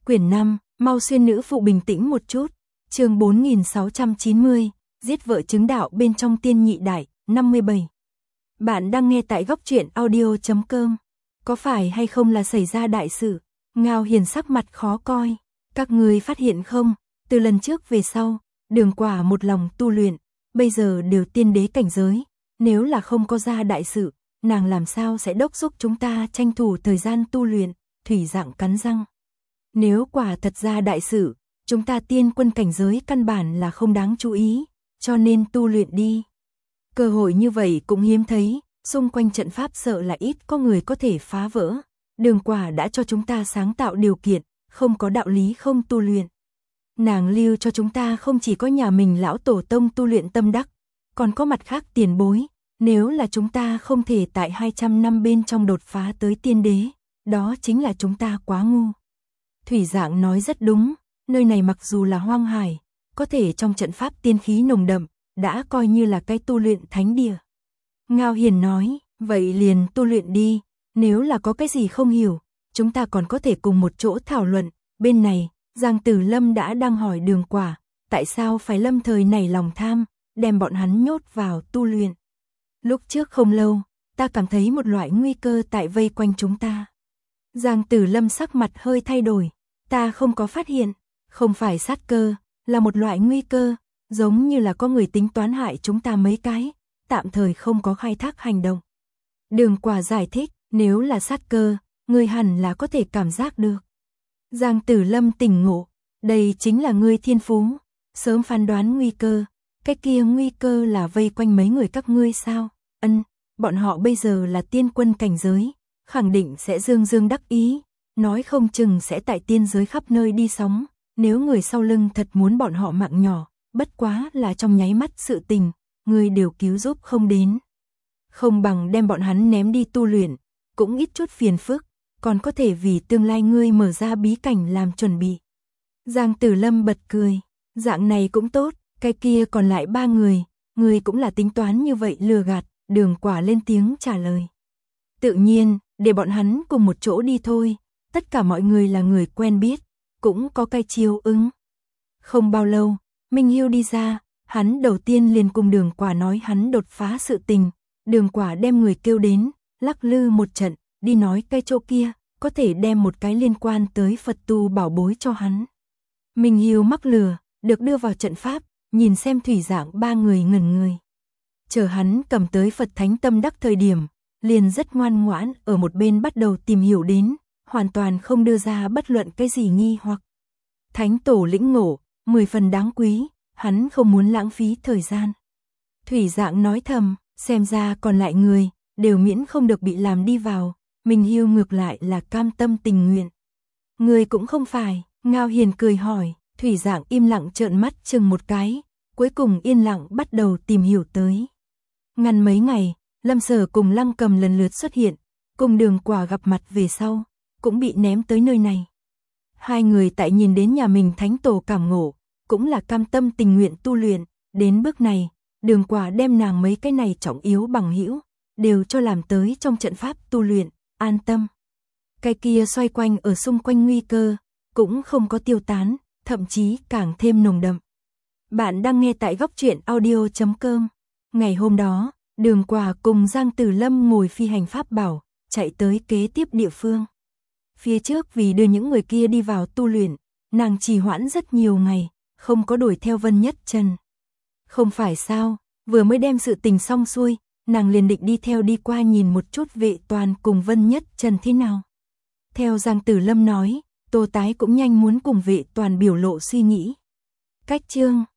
Quyển 5, mau xuyên nữ phụ bình tĩnh một chút. Chương 4690, giết vợ chứng đạo bên trong tiên nhị đại, 57. Bạn đang nghe tại góc truyện audio.com. Có phải hay không là xảy ra đại sự? Ngao Hiền sắc mặt khó coi. Các người phát hiện không? Từ lần trước về sau, Đường Quả một lòng tu luyện, bây giờ đều tiên đế cảnh giới. Nếu là không có ra đại sự, nàng làm sao sẽ đốc thúc chúng ta tranh thủ thời gian tu luyện? Thủy Dạng cắn răng. Nếu quả thật ra đại sự, chúng ta tiên quân cảnh giới căn bản là không đáng chú ý, cho nên tu luyện đi. Cơ hội như vậy cũng hiếm thấy, xung quanh trận pháp sợ là ít có người có thể phá vỡ. Đường Quả đã cho chúng ta sáng tạo điều kiện, không có đạo lý không tu luyện. Nàng lưu cho chúng ta không chỉ có nhà mình lão tổ tông tu luyện tâm đắc, còn có mặt khác tiền bối. Nếu là chúng ta không thể tại 200 năm bên trong đột phá tới tiên đế, đó chính là chúng ta quá ngu. Thủy Dạng nói rất đúng, nơi này mặc dù là hoang hải, có thể trong trận pháp tiên khí nồng đậm, đã coi như là cái tu luyện thánh địa. Ngao Hiền nói, vậy liền tu luyện đi, nếu là có cái gì không hiểu, chúng ta còn có thể cùng một chỗ thảo luận. Bên này, Giang Tử Lâm đã đang hỏi Đường Quả, tại sao phải lâm thời này lòng tham, đem bọn hắn nhốt vào tu luyện. Lúc trước không lâu, ta cảm thấy một loại nguy cơ tại vây quanh chúng ta. Giang Tử Lâm sắc mặt hơi thay đổi, ta không có phát hiện, không phải sát cơ, là một loại nguy cơ, giống như là có người tính toán hại chúng ta mấy cái, tạm thời không có khai thác hành động. Đường Quả giải thích, nếu là sát cơ, ngươi hẳn là có thể cảm giác được. Giang Tử Lâm tỉnh ngộ, đây chính là ngươi thiên phú, sớm phán đoán nguy cơ, cái kia nguy cơ là vây quanh mấy người các ngươi sao? Bọn họ bây giờ là tiên quân cảnh giới, khẳng định sẽ dương dương đắc ý, nói không chừng sẽ tại tiên giới khắp nơi đi sóng, nếu người sau lưng thật muốn bọn họ mạng nhỏ, bất quá là trong nháy mắt sự tình, ngươi đều cứu giúp không đến. Không bằng đem bọn hắn ném đi tu luyện, cũng ít chút phiền phức, còn có thể vì tương lai ngươi mở ra bí cảnh làm chuẩn bị. Giang Tử Lâm bật cười, dạng này cũng tốt, cái kia còn lại 3 người, ngươi cũng là tính toán như vậy lừa gạt. Đường Quả lên tiếng trả lời. Tự nhiên, để bọn hắn cùng một chỗ đi thôi, tất cả mọi người là người quen biết, cũng có cái chiêu ứng. Không bao lâu, Minh Hiêu đi ra, hắn đầu tiên liền cùng Đường Quả nói hắn đột phá sự tình. Đường Quả đem người kêu đến, lắc lư một trận, đi nói cái chỗ kia, có thể đem một cái liên quan tới Phật tu bảo bối cho hắn. Minh Hiêu mắc lừa, được đưa vào trận pháp, nhìn xem Thủy Dạng 3 người ngẩn người. Chờ hắn cầm tới Phật Thánh Tâm Đắc thời điểm, liền rất ngoan ngoãn ở một bên bắt đầu tìm hiểu đến, hoàn toàn không đưa ra bất luận cái gì nghi hoặc. Thánh Tổ lĩnh ngộ, 10 phần đáng quý, hắn không muốn lãng phí thời gian. Thủy Dạng nói thầm, xem ra còn lại người, đều miễn không được bị làm đi vào, Minh Hiêu ngược lại là cam tâm tình nguyện. Người cũng không phải, Ngao Hiền cười hỏi, Thủy Dạng im lặng trợn mắt chừng một cái, cuối cùng yên lặng bắt đầu tìm hiểu tới. Ngăn mấy ngày, Lâm Sở cùng Lăng Cầm lần lượt xuất hiện, cùng Đường Quả gặp mặt về sau, cũng bị ném tới nơi này. Hai người tại nhìn đến nhà mình Thánh Tổ cảm ngộ, cũng là cam tâm tình nguyện tu luyện, đến bước này, Đường Quả đem nàng mấy cái này trọng yếu bằng hữu, đều cho làm tới trong trận pháp tu luyện, an tâm. Cái kia xoay quanh ở xung quanh nguy cơ, cũng không có tiêu tán, thậm chí càng thêm nồng đậm. Bạn đang nghe tại góc truyện audio.com. Ngày hôm đó, Đường Quả cùng Giang Tử Lâm ngồi phi hành pháp bảo, chạy tới kế tiếp địa phương. Phía trước vì đưa những người kia đi vào tu luyện, nàng trì hoãn rất nhiều ngày, không có đuổi theo Vân Nhất Trần. Không phải sao, vừa mới đem sự tình xong xuôi, nàng liền định đi theo đi qua nhìn một chút Vệ Toàn cùng Vân Nhất Trần thế nào. Theo Giang Tử Lâm nói, Tô Tái cũng nhanh muốn cùng Vệ Toàn biểu lộ suy nghĩ. Cách chương